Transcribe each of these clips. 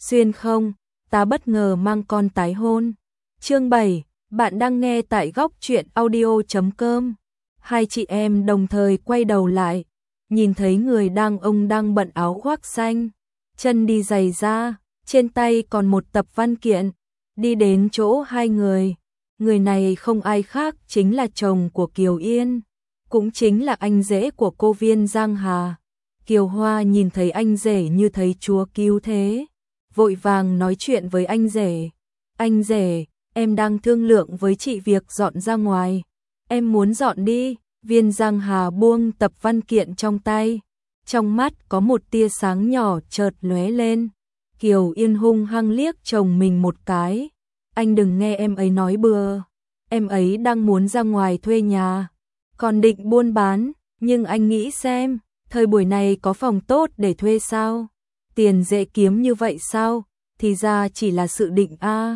Xuyên không, ta bất ngờ mang con tái hôn. Chương 7, bạn đang nghe tại góc truyện audio.com. Hai chị em đồng thời quay đầu lại, nhìn thấy người ông đang bận áo khoác xanh, chân đi giày da, trên tay còn một tập văn kiện, đi đến chỗ hai người. Người này không ai khác chính là chồng của Kiều Yên, cũng chính là anh rể của cô Viên Giang Hà. Kiều Hoa nhìn thấy anh rể như thấy chúa cứu thế, vội vàng nói chuyện với anh rể. Anh rể, em đang thương lượng với chị việc dọn ra ngoài. Em muốn dọn đi. Viên Giang Hà buông tập văn kiện trong tay. Trong mắt có một tia sáng nhỏ chợt lóe lên. Kiều Yên hung hăng liếc chồng mình một cái. Anh đừng nghe em ấy nói bừa. Em ấy đang muốn ra ngoài thuê nhà, còn định buôn bán, nhưng anh nghĩ xem, thời buổi này có phòng tốt để thuê sao? Tiền dễ kiếm như vậy sao? Thì ra chỉ là sự định a.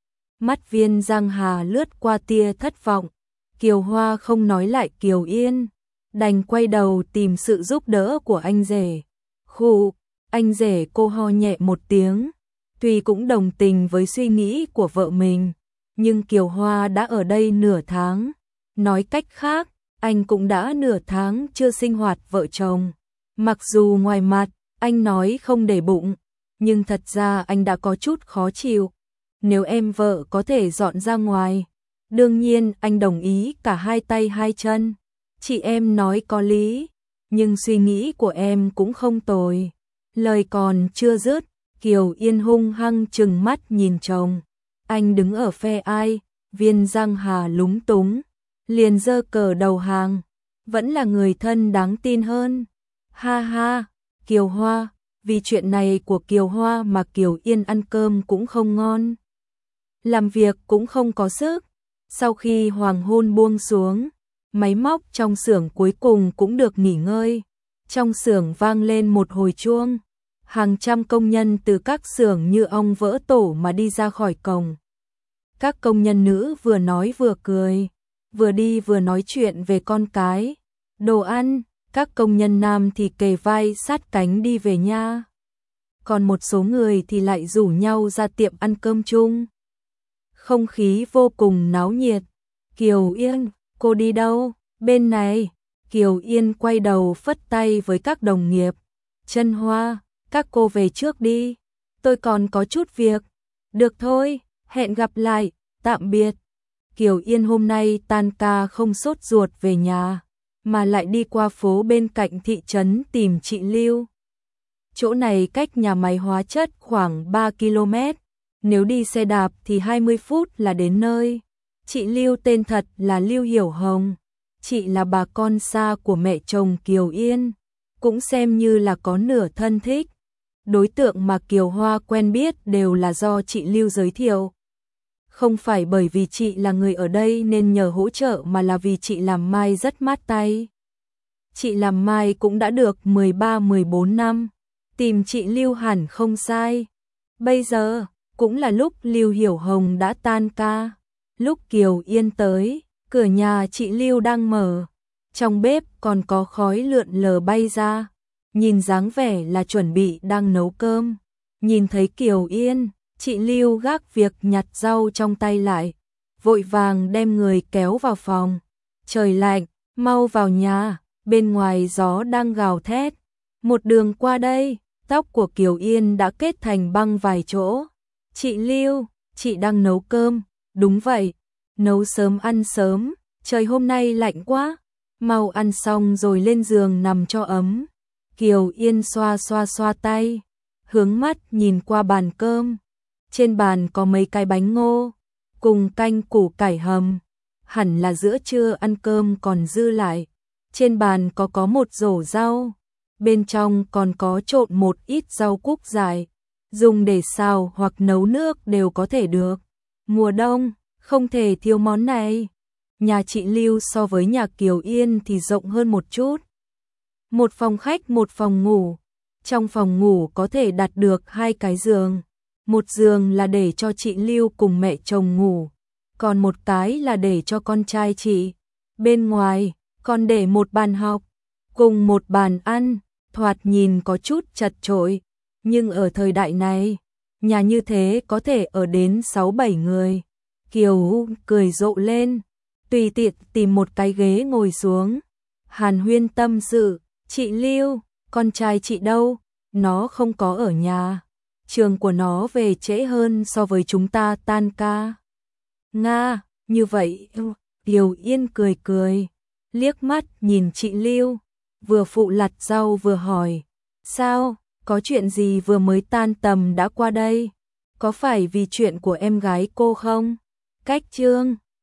Mắt Viên Giang Hà lướt qua tia thất vọng. Kiều Hoa không nói lại Kiều Yên, đành quay đầu tìm sự giúp đỡ của anh rể. Khụ, anh rể cô ho nhẹ một tiếng, tuy cũng đồng tình với suy nghĩ của vợ mình, nhưng Kiều Hoa đã ở đây nửa tháng. Nói cách khác, anh cũng đã nửa tháng chưa sinh hoạt vợ chồng. Mặc dù ngoài mặt, anh nói không để bụng, nhưng thật ra anh đã có chút khó chịu. Nếu em vợ có thể dọn ra ngoài, đương nhiên anh đồng ý cả hai tay hai chân. Chị em nói có lý, nhưng suy nghĩ của em cũng không tồi. Lời còn chưa dứt, Kiều Yên hung hăng trừng mắt nhìn chồng. Anh đứng ở phe ai? Viên Giang Hà lúng túng, liền giơ cờ đầu hàng. Vẫn là người thân đáng tin hơn. Ha ha, Kiều Hoa, vì chuyện này của Kiều Hoa mà Kiều Yên ăn cơm cũng không ngon, làm việc cũng không có sức. Sau khi hoàng hôn buông xuống, máy móc trong xưởng cuối cùng cũng được nghỉ ngơi. Trong xưởng vang lên một hồi chuông, hàng trăm công nhân từ các xưởng như ong vỡ tổ mà đi ra khỏi cổng. Các công nhân nữ vừa nói vừa cười, vừa đi vừa nói chuyện về con cái, đồ ăn. Các công nhân nam thì kề vai sát cánh đi về nhà, còn một số người thì lại rủ nhau ra tiệm ăn cơm chung. Không khí vô cùng náo nhiệt. Kiều Yên, cô đi đâu? Bên này. Kiều Yên quay đầu phất tay với các đồng nghiệp. Chân Hoa, các cô về trước đi, tôi còn có chút việc. Được thôi, hẹn gặp lại, tạm biệt. Kiều Yên hôm nay tan ca không sốt ruột về nhà, mà lại đi qua phố bên cạnh thị trấn tìm chị Lưu. Chỗ này cách nhà máy hóa chất khoảng 3 km, nếu đi xe đạp thì 20 phút là đến nơi. Chị Lưu tên thật là Lưu Hiểu Hồng, chị là bà con xa của mẹ chồng Kiều Yên, cũng xem như là có nửa thân thích. Đối tượng mà Kiều Hoa quen biết đều là do chị Lưu giới thiệu. Không phải bởi vì chị là người ở đây nên nhờ hỗ trợ, mà là vì chị làm mai rất mát tay. Chị làm mai cũng đã được 13-14 năm, tìm chị Lưu hẳn không sai. Bây giờ cũng là lúc Lưu Hiểu Hồng đã tan ca. Lúc Kiều Yên tới, cửa nhà chị Lưu đang mở, trong bếp còn có khói lượn lờ bay ra, nhìn dáng vẻ là chuẩn bị đang nấu cơm. Nhìn thấy Kiều Yên, chị Lưu gác việc nhặt rau trong tay lại, vội vàng đem người kéo vào phòng. Trời lạnh, mau vào nhà, bên ngoài gió đang gào thét. Một đường qua đây, tóc của Kiều Yên đã kết thành băng vài chỗ. Chị Lưu, chị đang nấu cơm. Đúng vậy, nấu sớm ăn sớm, trời hôm nay lạnh quá, mau ăn xong rồi lên giường nằm cho ấm. Kiều Yên xoa xoa tay, hướng mắt nhìn qua bàn cơm. Trên bàn có mấy cái bánh ngô, cùng canh củ cải hầm, hẳn là giữa trưa ăn cơm còn dư lại. Trên bàn có một rổ rau, bên trong còn có trộn một ít rau cúc dại, dùng để xào hoặc nấu nước đều có thể được. Mùa đông, không thể thiếu món này. Nhà chị Lưu so với nhà Kiều Yên thì rộng hơn một chút. Một phòng khách, một phòng ngủ. Trong phòng ngủ có thể đặt được 2 cái giường. Một giường là để cho chị Lưu cùng mẹ chồng ngủ, còn một cái là để cho con trai chị. Bên ngoài còn để một bàn học cùng một bàn ăn, thoạt nhìn có chút chật chội, nhưng ở thời đại này, nhà như thế có thể ở đến 6-7 người. Kiều cười rộ lên, tùy tiện tìm một cái ghế ngồi xuống. Hàn Huyên tâm sự, chị Lưu, con trai chị đâu? Nó không có ở nhà. Trường của nó về trễ hơn so với chúng ta tan ca. Nga, như vậy, Kiều Yên cười cười, liếc mắt nhìn chị Lưu, vừa phụ lặt rau vừa hỏi, sao, có chuyện gì vừa mới tan tầm đã qua đây? Có phải vì chuyện của em gái cô không? Cách Trương